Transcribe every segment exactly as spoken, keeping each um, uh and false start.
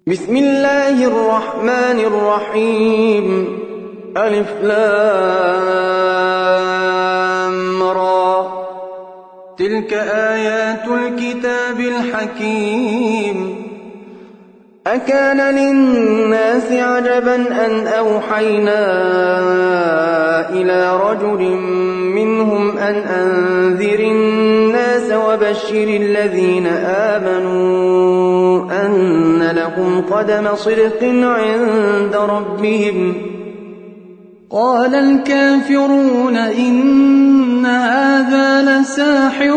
بسم الله الرحمن الرحيم. ألف لام را. تلك آيات الكتاب الحكيم. أكان للناس عجبا أن أوحينا إلى رجل منهم أن أنذر الناس وبشر الذين آمنوا أن لهم قدم صدق عند ربهم. قال الكافرون إن هذا لساحر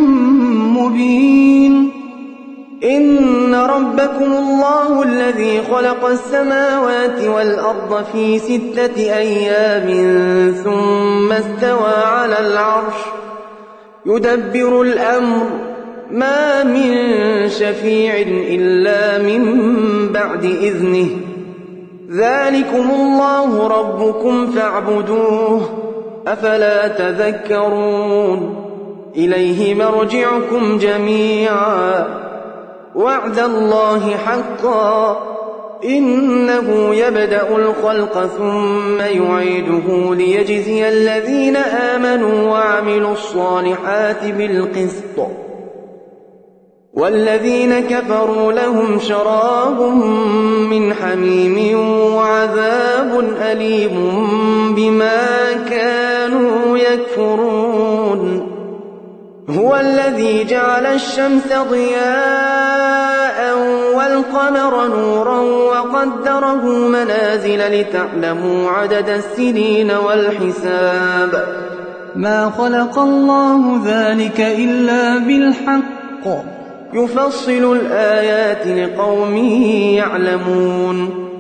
مبين. إن ربكم الله الذي خلق السماوات والأرض في ستة أيام ثم استوى على العرش يدبر الأمر ما من شفيع إلا من بعد إذنه. ذلكم الله ربكم فاعبدوه أفلا تذكرون. إليه مرجعكم جميعا وعد الله حقا إنه يبدأ الخلق ثم يعيده ليجزي الذين آمنوا وعملوا الصالحات بالقسط والذين كفروا لهم شراب من حميم وعذاب أليم بما كانوا يكفرون. هو الذي جعل الشمس ضياء والقمر نورا وقدره منازل لتعلموا عدد السنين والحساب. ما خلق الله ذلك إلا بالحق يفصل الآيات لقوم يعلمون.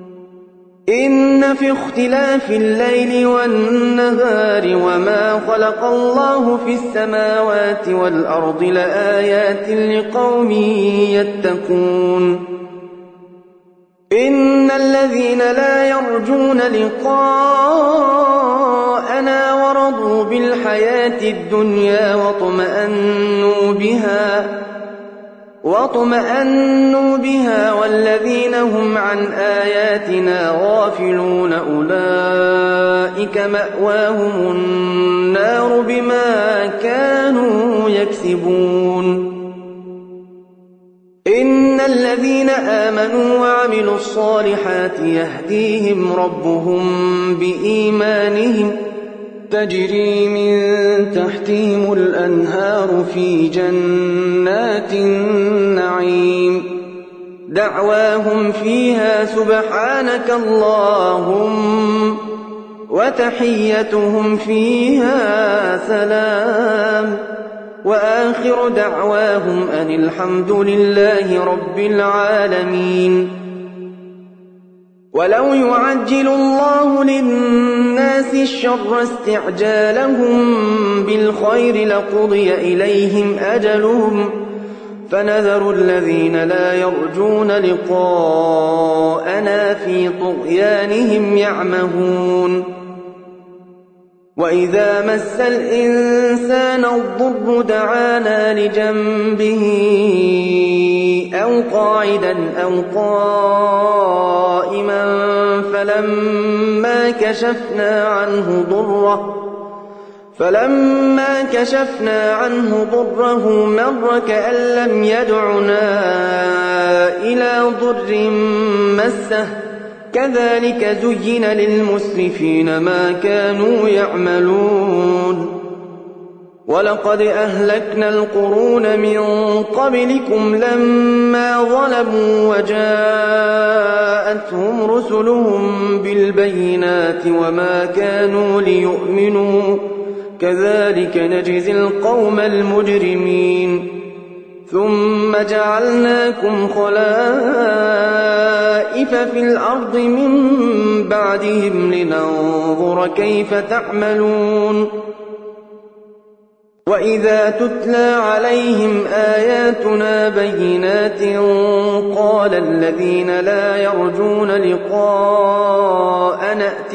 إن في اختلاف الليل والنهار وما خلق الله في السماوات والأرض لآيات لقوم يتقون. إن الذين لا يرجون لقاءنا ورضوا بالحياة الدنيا واطمأنوا بها واطمأنوا بها والذين هم عن آياتنا غافلون أولئك مأواهم النار بما كانوا يكسبون. إن الذين آمنوا وعملوا الصالحات يهديهم ربهم بإيمانهم تجري من تحتهم الأنهار في جنات النعيم. دعواهم فيها سبحانك اللهم وتحيتهم فيها سلام وآخر دعواهم أن الحمد لله رب العالمين. ولو يعجل الله للناس الشر استعجالهم بالخير لقضي إليهم أجلهم فنذر الذين لا يرجون لقاءنا في طغيانهم يعمهون. وإذا مس الإنسان الضر دعانا لجنبه أو قاعدا أو قائما فلما كشفنا عنه ضره فلما كشفنا عنه ضره مر كأن لم يدعنا إلى ضر مسه كذلك زين للمسرفين ما كانوا يعملون. ولقد أهلكنا القرون من قبلكم لما ظلموا وجاءتهم رسلهم بالبينات وما كانوا ليؤمنوا كذلك نجزي القوم المجرمين. ثم جعلناكم خلائف في الأرض من بعدهم لننظر كيف تعملون. وإذا تتلى عليهم آياتنا بينات قال الذين لا يرجون لقاء نأت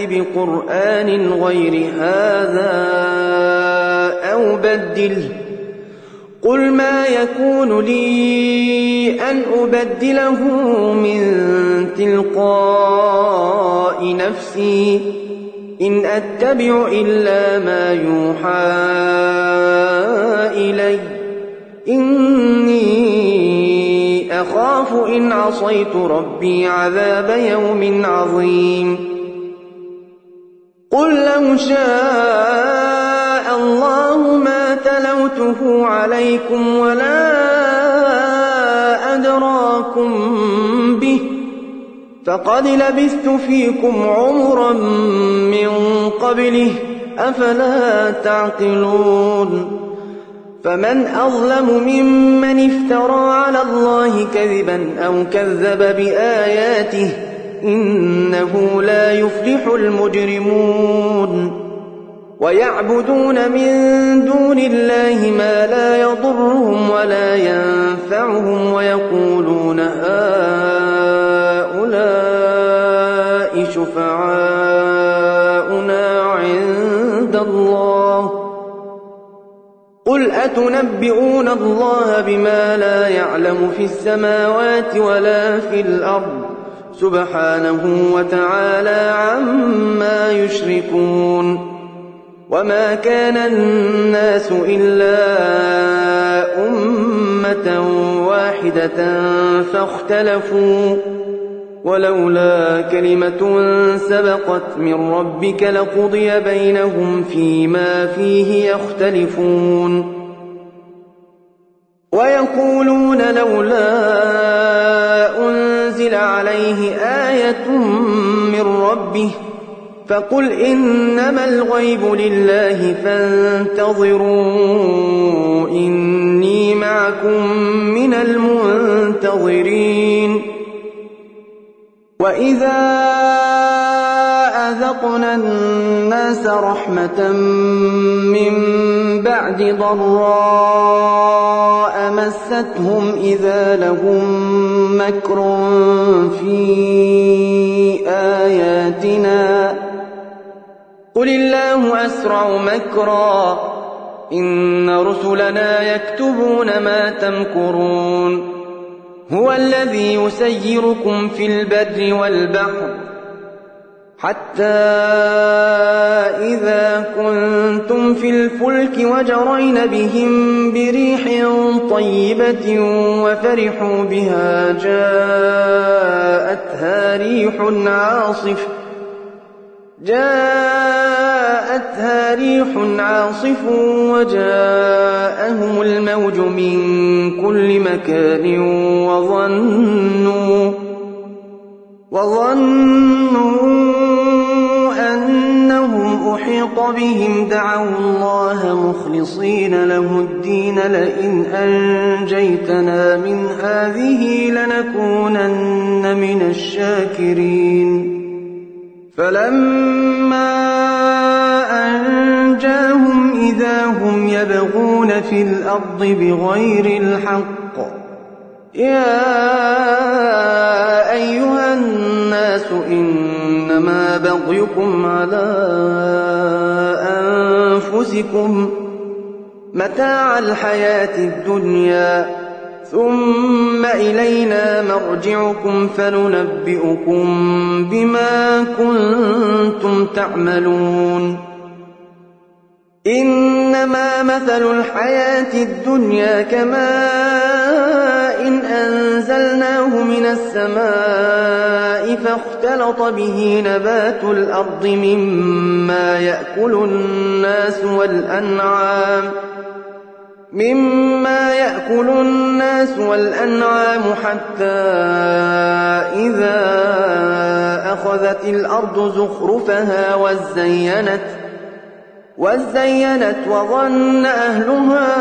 بقرآن غير هذا أو بدله قل ما يكون لي أن أبدله من تلقاء نفسي إن أتبع إلا ما يوحى إلي إني أخاف إن عصيت ربي عذاب يوم عظيم قل لو شاء الله ما تلوته عليكم ولا أدراكم به فقد لبثت فيكم عمرا من قبله أفلا تعقلون فمن أظلم ممن افترى على الله كذبا أو كذب بآياته إنه لا يفلح المجرمون ويعبدون من دون الله ما لا يضرهم ولا ينفعهم ويقولون هؤلاء شفعاؤنا عند الله قل أتنبئون الله بما لا يعلم في السماوات ولا في الأرض سبحانه وتعالى عما يشركون وما كان الناس إلا أمة واحدة فاختلفوا ولولا كلمة سبقت من ربك لقضي بينهم فيما فيه يختلفون ويقولون لولا أنزل عليه آية من ربه فقل إنما الغيب لله فانتظروا إني معكم من المنتظرين وإذا أذقنا الناس رحمة من بعد ضراء مستهم إذا لهم مكر في آياتنا قل الله أسرع مكرا إن رسلنا يكتبون ما تمكرون هو الذي يسيركم في البر والبحر حتى إذا كنتم في الفلك وجرين بهم بريح طيبة وفرحوا بها جاءتها ريح عاصف جاءتها ريح عاصف وجاءهم الموج من كل مكان وظنوا وظنوا أنهم أحيط بهم دعوا الله مخلصين له الدين لئن أنجيتنا من هذه لنكونن من الشاكرين فلما أنجاهم إذا هم يبغون في الأرض بغير الحق يا أيها الناس إنما بغيكم على أنفسكم متاع الحياة الدنيا ثم إلينا مرجعكم فننبئكم بما كنتم تعملون إنما مثل الحياة الدنيا كماء إن أنزلناه من السماء فاختلط به نبات الأرض مما يأكل الناس والأنعام مما يأكل الناس والأنعام حتى إذا أخذت الأرض زخرفها وزينت وزينت وظن أهلها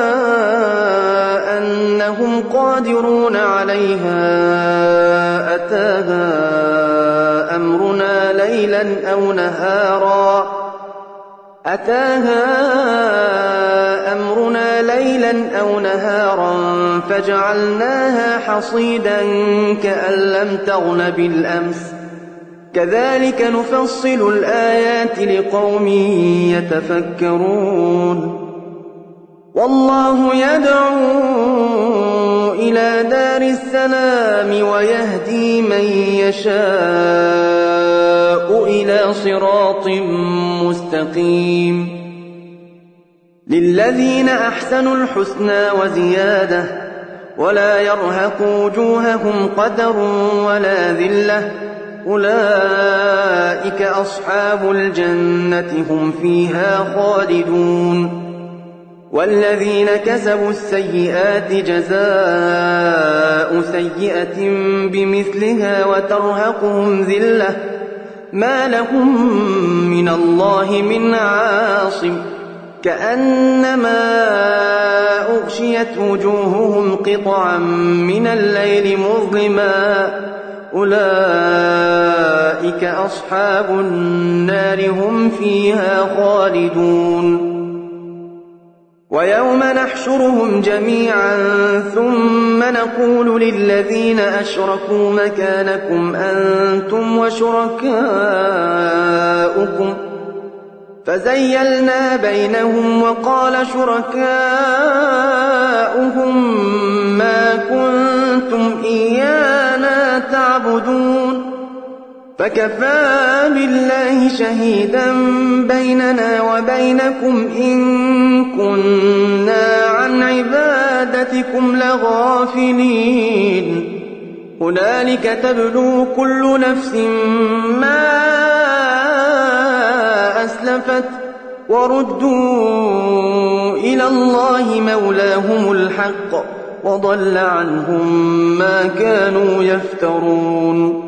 أنهم قادرون عليها أتاها أمرنا ليلا أو نهارا أتاها أمرنا ليلا أو نهارا فجعلناها حصيدا كأن لم تغن بالأمس كذلك نفصل الآيات لقوم يتفكرون والله يدعو إلى دار السلام ويهدي من يشاء إلى صراط مستقيم للذين أحسنوا الحسنى وزيادة ولا يرهق وجوههم قدر ولا ذلة أولئك أصحاب الجنة هم فيها خالدون والذين كسبوا السيئات جزاء سيئة بمثلها وترهقهم ذلة ما لهم من الله من عاصم كأنما أغشيت وجوههم قطعا من الليل مظلما أولئك أصحاب النار هم فيها خالدون ويوم نحشرهم جميعا ثم نقول للذين أشركوا مكانكم أنتم وشركاؤكم فزيلنا بينهم وقال شركاؤهم ما كنتم إيانا تعبدون فكفى بالله شهيدا بيننا وبينكم إن كنا عن عبادتكم لغافلين هنالك تبلو كل نفس ما أسلفت وردوا إلى الله مولاهم الحق وضل عنهم ما كانوا يفترون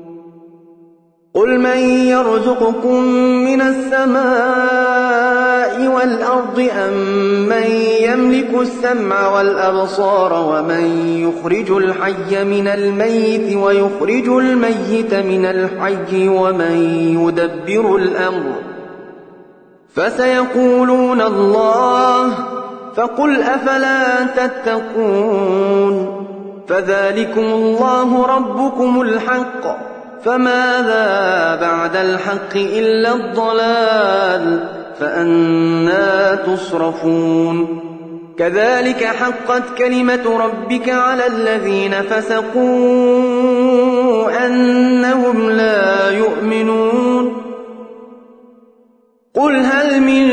قل من يرزقكم من السماء والأرض أم من يملك السمع والأبصار ومن يخرج الحي من الميت ويخرج الميت من الحي ومن يدبر الأمر فسيقولون الله فقل أفلا تتقون فذلكم الله ربكم الحق فماذا بعد الحق إلا الضلال فأنى تصرفون كذلك حقت كلمة ربك على الذين فسقوا أنهم لا يؤمنون قل هل من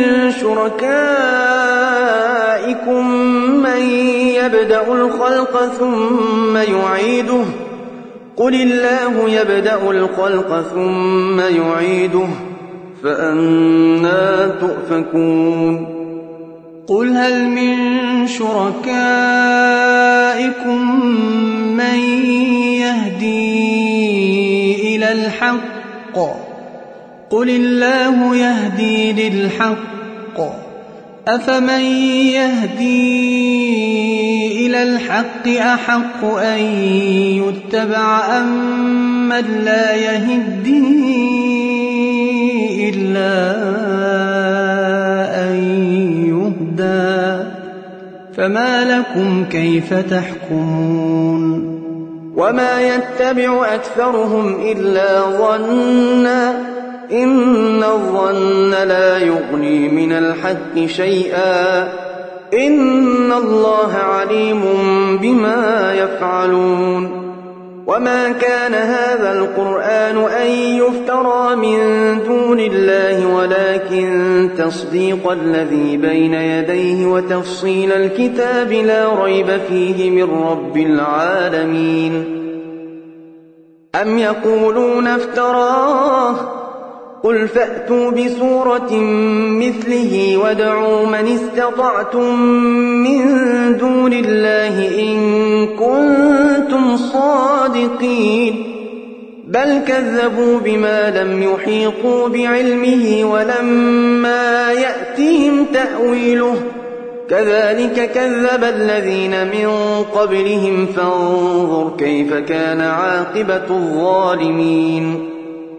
شركائكم من يبدأ الخلق ثم يعيده قل الله يبدأ الخلق ثم يعيده فأنى تؤفكون قل هل من شركائكم من يهدي إلى الحق قل الله يهدي للحق أفمن يهدي إلى الحق أحق أن يتبع أم من لا يهدي إلا أن يهدى فما لكم كيف تحكمون وما يتبع أكثرهم إلا ظنا إن الظن لا يغني من الحق شيئا إن الله عليم بما يفعلون وما كان هذا القرآن أن يفترى من دون الله ولكن تصديق الذي بين يديه وتفصيل الكتاب لا ريب فيه من رب العالمين أم يقولون افتراه قل فأتوا بسورة مثله وادعوا من استطعتم من دون الله إن كنتم صادقين بل كذبوا بما لم يحيطوا بعلمه ولما يأتهم تأويله كذلك كذب الذين من قبلهم فانظر كيف كان عاقبة الظالمين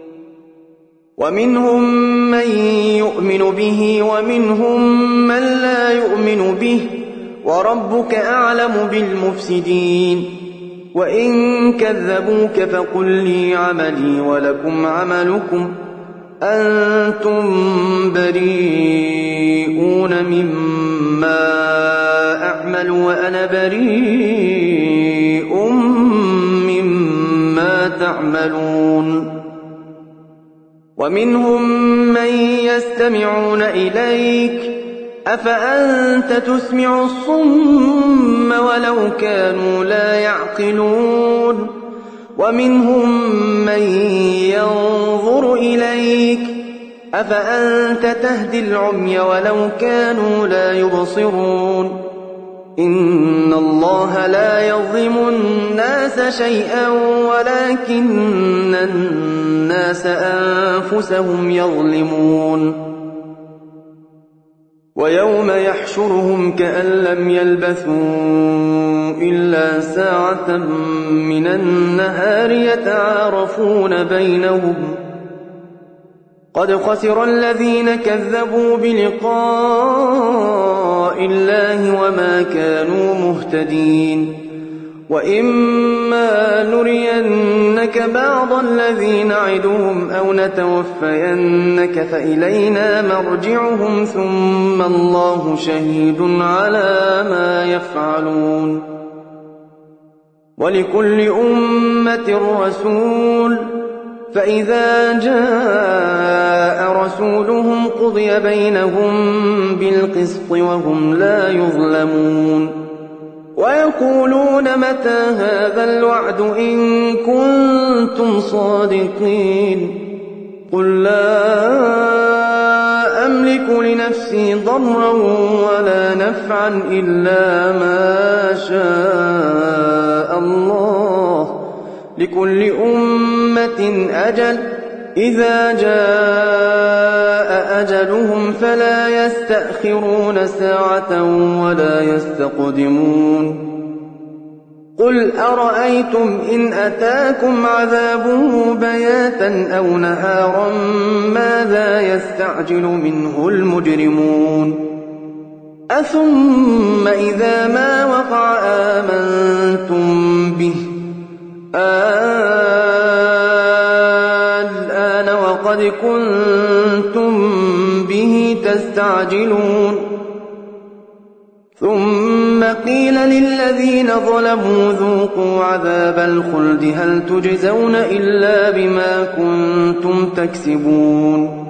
ومنهم من يؤمن به ومنهم من لا يؤمن به وربك أعلم بالمفسدين وإن كذبوك فقل لي عملي ولكم عملكم أنتم بريئون مما أعمل وأنا بريء مما تعملون ومنهم من يستمعون إليك أفأنت تسمع الصم ولو كانوا لا يعقلون ومنهم من ينظر إليك أفأنت تهدي العمي ولو كانوا لا يبصرون إن الله لا يظلم الناس شيئا ولكن الناس أنفسهم يظلمون ويوم يحشرهم كأن لم يلبثوا إلا ساعة من النهار يتعارفون بينهم قد خسر الذين كذبوا بلقاء الله وما كانوا مهتدين وإما نرينك بعض الذي نعدهم أو نتوفينك فإلينا مرجعهم ثم الله شهيد على ما يفعلون ولكل أمة رسول فإذا جاء رسولهم قضي بينهم بالقسط وهم لا يظلمون ويقولون متى هذا الوعد إن كنتم صادقين قل لا أملك لنفسي ضرا ولا نفعا إلا ما شاء الله لكل أمة أجل إذا جاء أجلهم فلا يستأخرون ساعة ولا يستقدمون قل أرأيتم إن أتاكم عذابه بياتا أو نهارا ماذا يستعجل منه المجرمون أثم إذا ما وقع آمنتم به الآن وقد كنتم به تستعجلون ثم قيل للذين ظلموا ذوقوا عذاب الخلد هل تجزون إلا بما كنتم تكسبون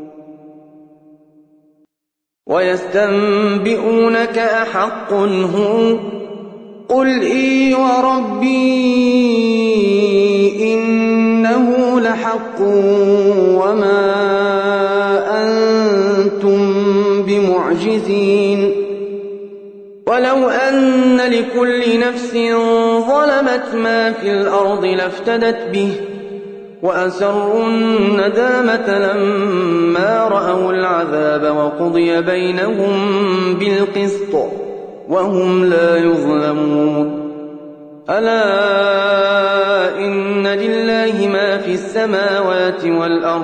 ويستنبئونك أحق هو قل إي وربي إنه لحق وما أنتم بمعجزين ولو أن لكل نفس ظلمت ما في الأرض لافتدت به وأسروا الندامة لما رأوا العذاب وقضي بينهم بالقسط وهم لا يظلمون ألا إن لله ما في السماوات والأرض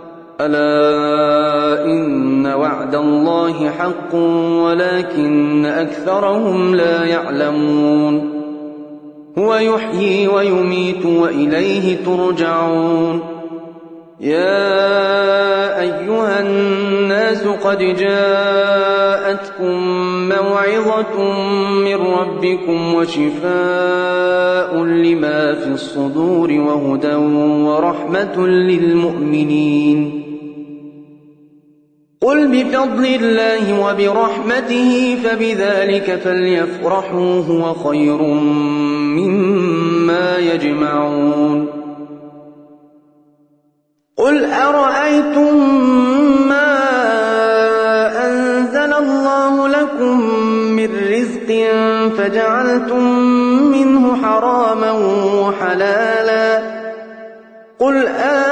ألا إن وعد الله حق ولكن أكثرهم لا يعلمون هو يحيي ويميت وإليه ترجعون يا أيها الناس قد جاءتكم موعظة من ربكم وشفاء لما في الصدور وهدى ورحمة للمؤمنين قل بفضل الله وبرحمته فبذلك فليفرحوا هو خير مما يجمعون قل أرأيتم ما أنزل الله لكم من رزق فجعلتم منه حراما وحلالا قل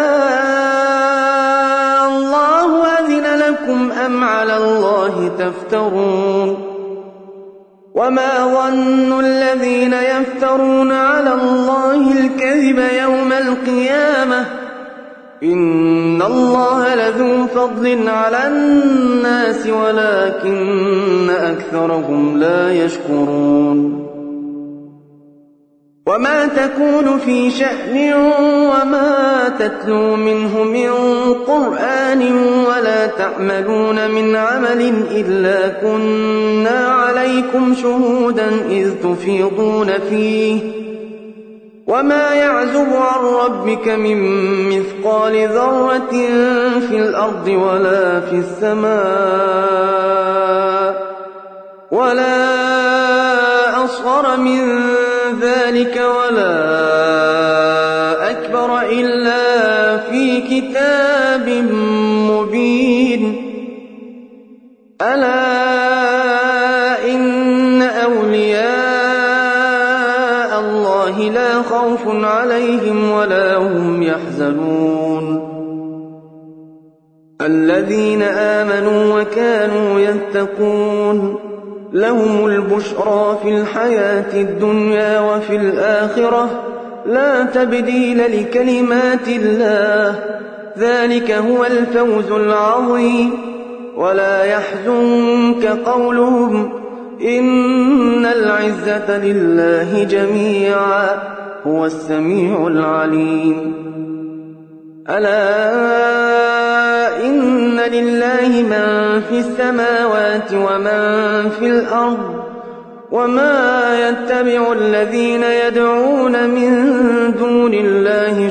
الله أذن لكم أم على الله تفترون وما ظن الذين يفترون على الله الكذب يوم القيامة إن الله لذو فضل على الناس ولكن أكثرهم لا يشكرون وما تكون في شأن وما تتلو منه من قرآن ولا تعملون من عمل إلا كنا عليكم شهودا إذ تفيضون فيه وما يعزب عن ربك من مثقال ذرة في الأرض ولا في السماء ولا أصغر من ذلك ولا أكبر إلا في كتاب مبين ألا إن أولياء الله لا خوف عليهم ولا هم يحزنون الذين آمنوا وكانوا يتقون لهم البشرى في الحياة الدنيا وفي الآخرة لا تبديل لكلمات الله ذلك هو الفوز العظيم ولا يحزنك قولهم إن العزة لله جميعا هو السميع العليم ألا إن لله من في السماوات ومن في الأرض وما يتبع الذين يدعون من دون الله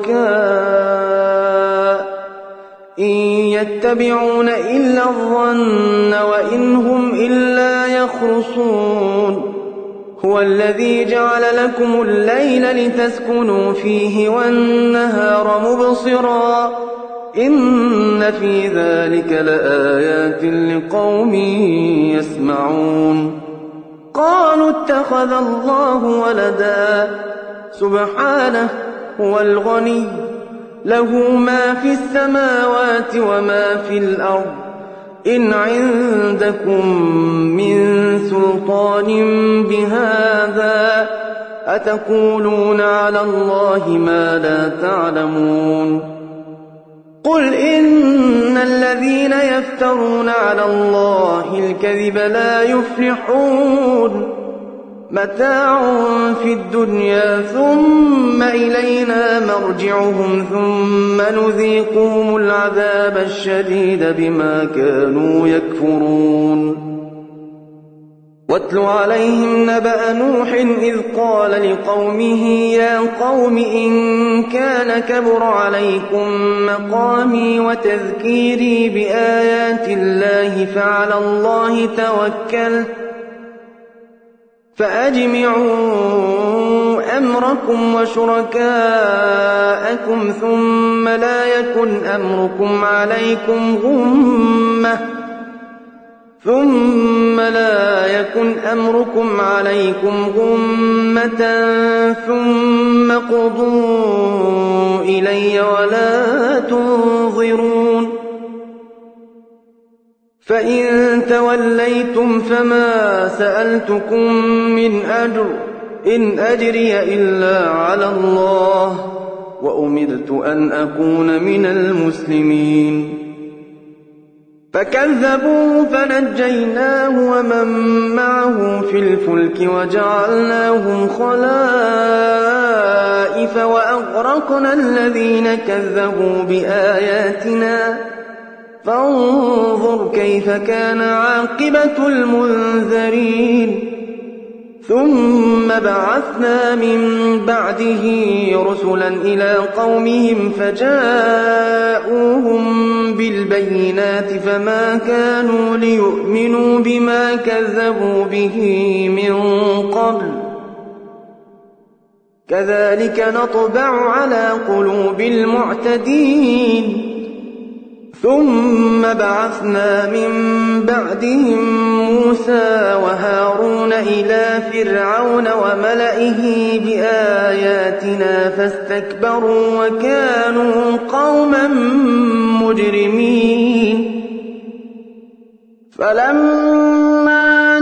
شركاء إن يتبعون إلا الظن وإن هم إلا يخرصون هو الذي جعل لكم الليل لتسكنوا فيه والنهار مبصرا إن في ذلك لآيات لقوم يسمعون قالوا اتخذ الله ولدا سبحانه هو الغني له ما في السماوات وما في الأرض إن عندكم من سلطان بهذا أتقولون على الله ما لا تعلمون قل إن الذين يفترون على الله الكذب لا يفلحون متاع في الدنيا ثم إلينا مرجعهم ثم نذيقهم العذاب الشديد بما كانوا يكفرون واتل عليهم نبأ نوح إذ قال لقومه يا قوم إن كان كبر عليكم مقامي وتذكيري بآيات الله فعلى الله توكلت فأجمعوا أمركم وشركاءكم ثم لا يكن أمركم عليكم غمة ثم لا يكن أمركم عليكم غمة ثم قضوا إلي ولا تنظرون فإن توليتم فما سألتكم من أجر إن أجري إلا على الله وأمرت أن أكون من المسلمين فكذبوا فنجيناه ومن معه في الفلك وجعلناهم خلائف وأغرقنا الذين كذبوا بآياتنا فانظر كيف كان عاقبة المنذرين ثم بعثنا من بعده رسلا إلى قومهم فجاءوهم بالبينات فما كانوا ليؤمنوا بما كذبوا به من قبل كذلك نطبع على قلوب المعتدين ثم بعثنا من بعدهم موسى وهارون إلى فرعون وملئه بآياتنا فاستكبروا وكانوا قوما مجرمين فلما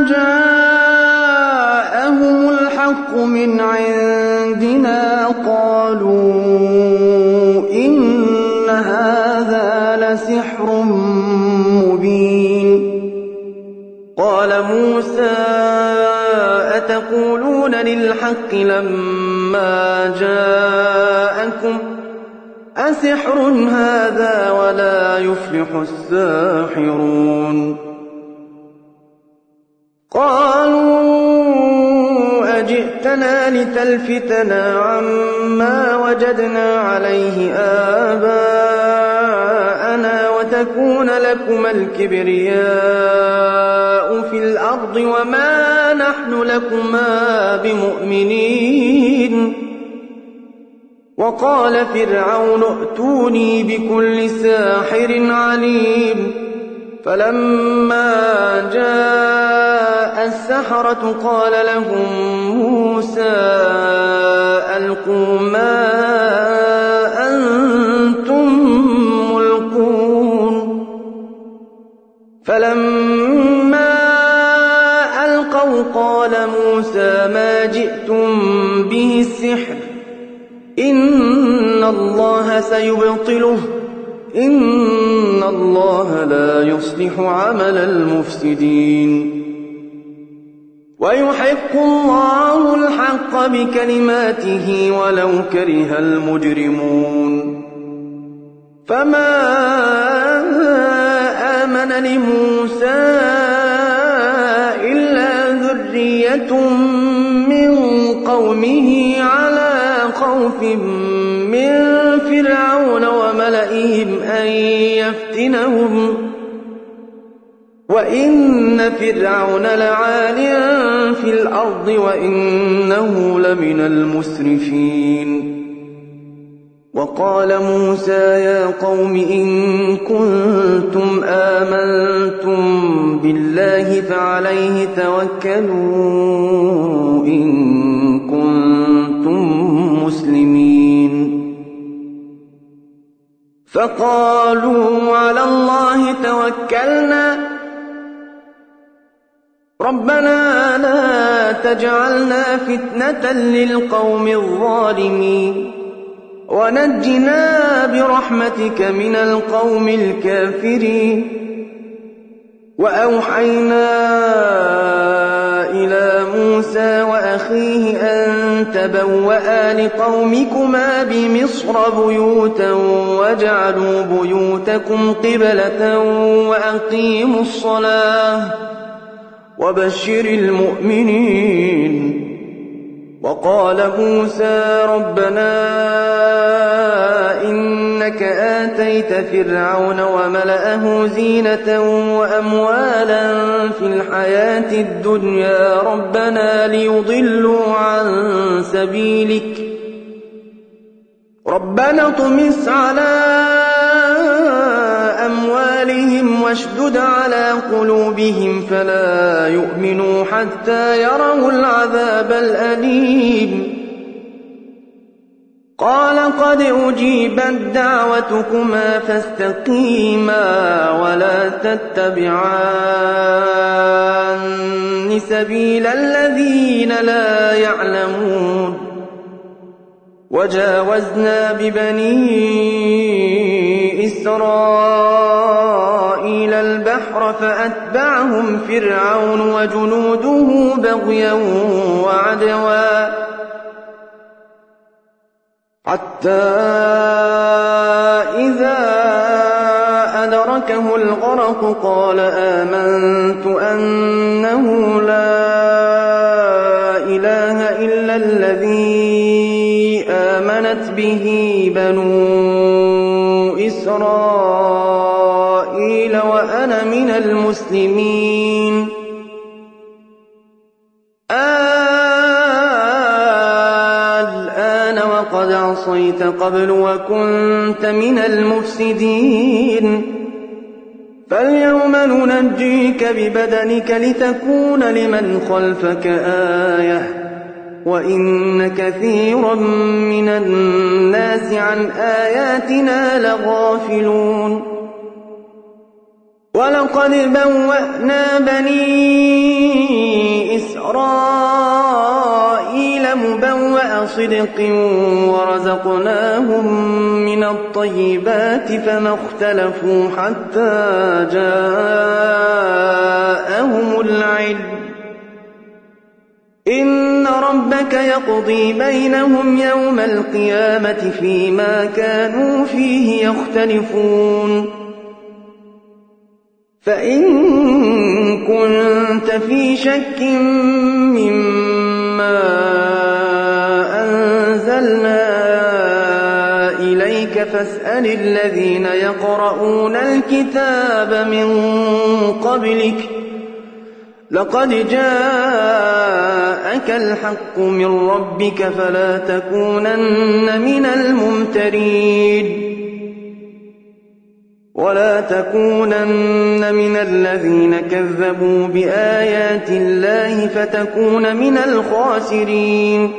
جاءهم الحق من عندنا قالوا إن هذا لسحر مبين قال موسى أتقولون للحق لما جاءكم أسحر هذا ولا يفلح الساحرون قالوا أجئتنا لتلفتنا عما وجدنا عليه آباءنا وتكون لكما الكبرياء في الأرض وما نحن لكما بمؤمنين وقال فرعون ائتوني بكل ساحر عليم فلما جاء السحرة قال لهم موسى ألقوا ما أنتم ملقون فلما ألقوا قال موسى ما جئتم به السحر إن الله سيبطله إن الله لا يصلح عمل المفسدين ويحق الله الحق بكلماته ولو كره المجرمون فما آمن لموسى إلا ذرية من قومه على خوف من فرعون وملئهم أن يفتنهم وإن فرعون لعال في الأرض وإنه لمن المسرفين وقال موسى يا قوم إن كنتم آمنتم بالله فعليه توكلوا إن كنتم مسلمين فقالوا على الله توكلنا ربنا لا تجعلنا فتنة للقوم الظالمين ونجنا برحمتك من القوم الكافرين وأوحينا إلى موسى وأخيه أن تبوأ لقومكما بمصر بيوتا واجعلوا بيوتكم قبلة وأقيموا الصلاة وبشر المؤمنين وقال موسى ربنا إنك آتيت فرعون وملأه زينة وأموالا في الحياة الدنيا ربنا ليضلوا عن سبيلك ربنا اطمس على أموالهم واشدد على قلوبهم فلا يؤمنوا حتى يروا العذاب الأليم قال قد أجيبت دعوتكما فاستقيما ولا تتبعان سبيل الذين لا يعلمون وجاوزنا ببني إسرائيل البحر فأتبعهم فرعون وجنوده بغيا وعدوا حتى إذا أدركه الغرق قال آمنت أنه لا إله إلا الذي آمنت به بنو إسرائيل وأنا من المسلمين الآن وقد عصيت قبل وكنت من المفسدين فاليوم ننجيك ببدنك لتكون لمن خلفك آية وإن كثيرا من الناس عن آياتنا لغافلون ولقد بوأنا بني إسرائيل مبوأ صدق ورزقناهم من الطيبات فما اختلفوا حتى جاءهم العلم إن ربك يقضي بينهم يوم القيامة فيما كانوا فيه يختلفون فإن كنت في شك مما أنزلنا إليك فاسأل الذين يقرؤون الكتاب من قبلك لقد جاءك الحق من ربك فلا تكونن من الممترين ولا تكونن من الذين كذبوا بآيات الله فتكون من الخاسرين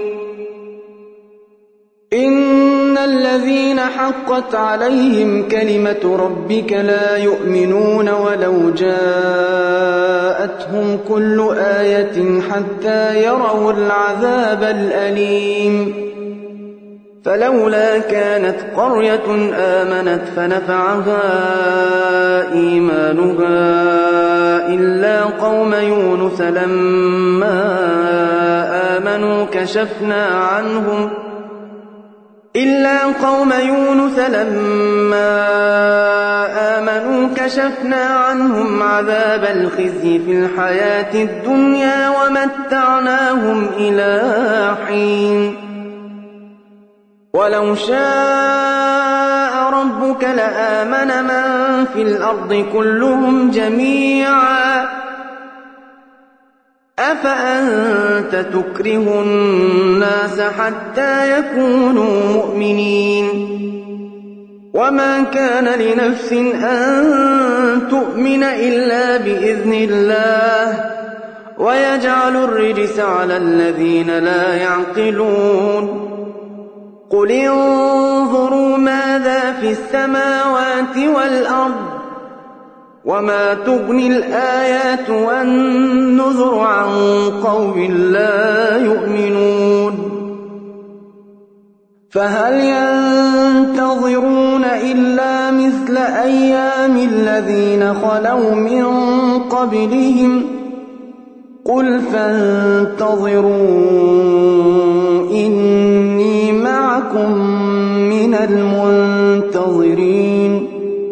إن الذين حقت عليهم كلمة ربك لا يؤمنون ولو جاءتهم كل آية حتى يروا العذاب الأليم فلولا كانت قرية آمنت فنفعها إيمانها إلا قوم يونس لما آمنوا كشفنا عنهم إلا قوم يونس لما آمنوا كشفنا عنهم عذاب الخزي في الحياة الدنيا ومتعناهم إلى حين ولو شاء ربك لآمن من في الأرض كلهم جميعا أفأنت تكره الناس حتى يكونوا مؤمنين وما كان لنفس أن تؤمن إلا بإذن الله ويجعل الرجس على الذين لا يعقلون قل انظروا ماذا في السماوات والأرض وما تغني الآيات والنذر عن قوم لا يؤمنون فهل ينتظرون إلا مثل أيام الذين خلوا من قبلهم قل فانتظروا إني معكم من المنتظرين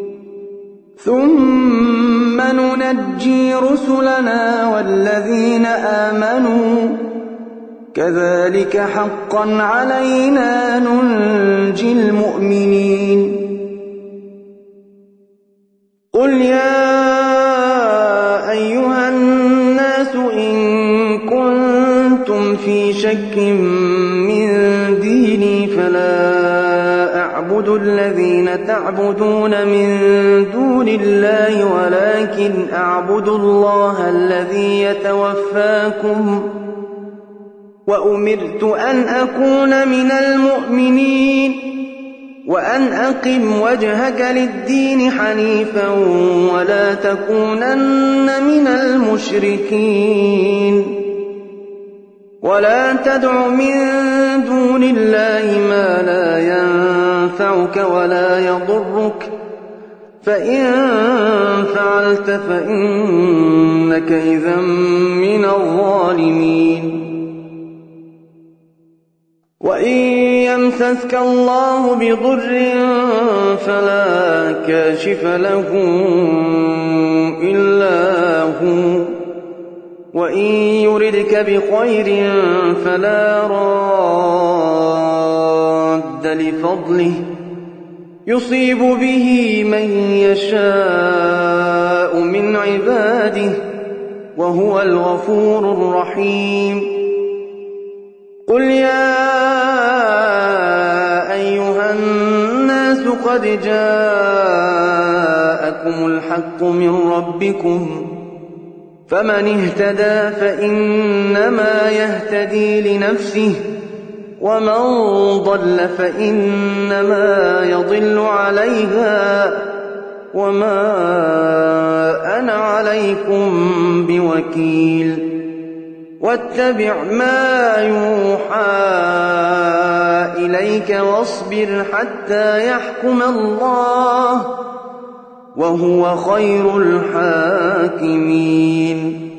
ثم ننجي رسلنا والذين آمنوا كذلك حقا علينا ننجي المؤمنين قل يا أيها الناس إن كنتم في شك من ديني فلا أعبد الذين تعبدون من دون الله ولكن أعبد الله الذي يتوفاكم وأمرت أن أكون من المؤمنين وأن أقم وجهك للدين حنيفا ولا تكونن من المشركين ولا تدع من دون الله ما لا ينفعك ولا يضرك فإن فعلت فإنك إذا من الظالمين وإن يمسسك الله بضر فلا كاشف له إلا هو وإن يردك بخير فلا راد لفضله يصيب به من يشاء من عباده وهو الغفور الرحيم قل يا أيها الناس قد جاءكم الحق من ربكم فمن اهتدى فإنما يهتدي لنفسه ومن ضل فإنما يضل عليها وما أنا عليكم بوكيل واتبع ما يوحى إليك واصبر حتى يحكم الله وهو خير الحاكمين